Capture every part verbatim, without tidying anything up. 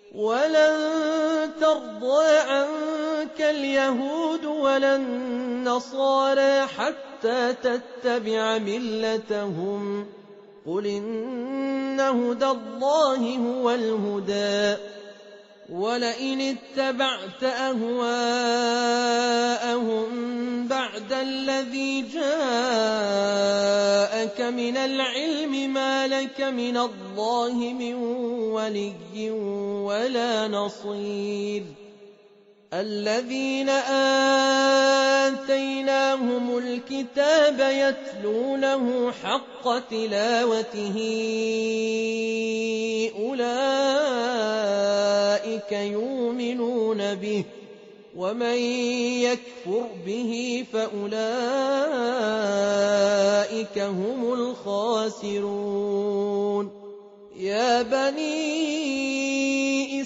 ولن ترضى عنك اليهود ولا النصارى حتى تتبع ملتهم قل إن هدى الله هو الهدى ولئن اتبعت أهواءهم بعد الذي جاءك من العلم ما لك من الله من ولي ولا نصير الذين آتيناهم الكتاب يتلونه حق تلاوته أولئك يؤمنون به ومن يكفر به فأولئك هم الخاسرون يا بني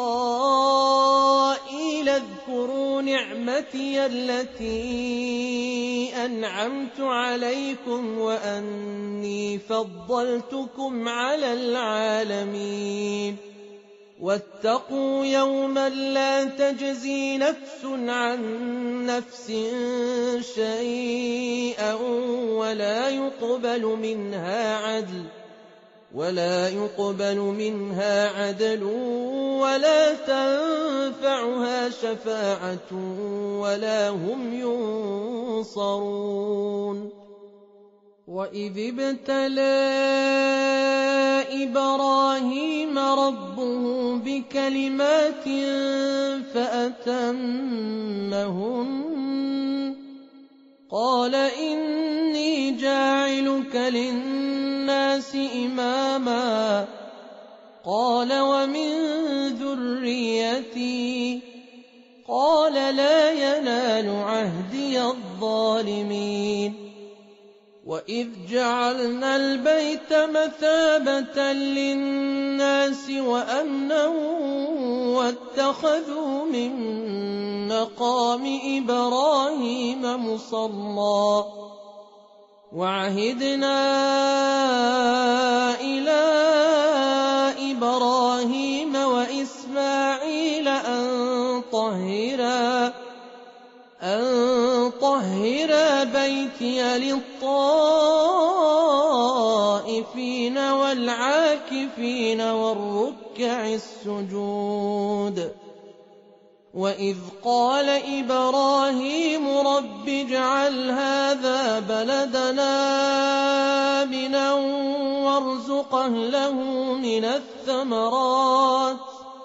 إسرائيل اذكروا نعمتي التي أنعمت عليكم وأني فضلتكم على العالمين واتقوا يوما لا تجزي نفس عن نفس شيئا ولا يقبل منها عدل ولا يقبل منها عدل ولا تنفعها شفاعة ولا هم ينصرون وإذ ابتلى إبراهيم ربه بكلمات فأتمهن قال إني جاعلك للناس إماما قال ومن ذريتي قال لا ينال عهدي الظالمين وإذ جعلنا البيت مثابة للناس وأمنا واتخذوا من مقام إبراهيم مصلى وعهدنا إلى إبراهيم وإسماعيل أن طهرا أن طهرا بيتي للطائفين والعاكفين والركع السجود وإذ قال إبراهيم رب اجعل هذا بلدنا آمنا وارزق أهله من الثمرات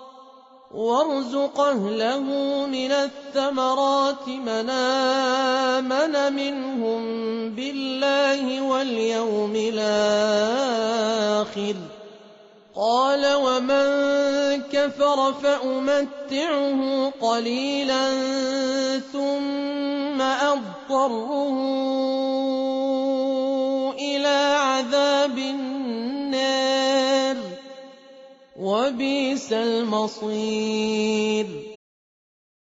وارزق أهله من الثمرات من آمن منهم بالله واليوم الآخر قال ومن كفر فأمتعه قليلا ثم أضطره إلى عذاب النار وبئس المصير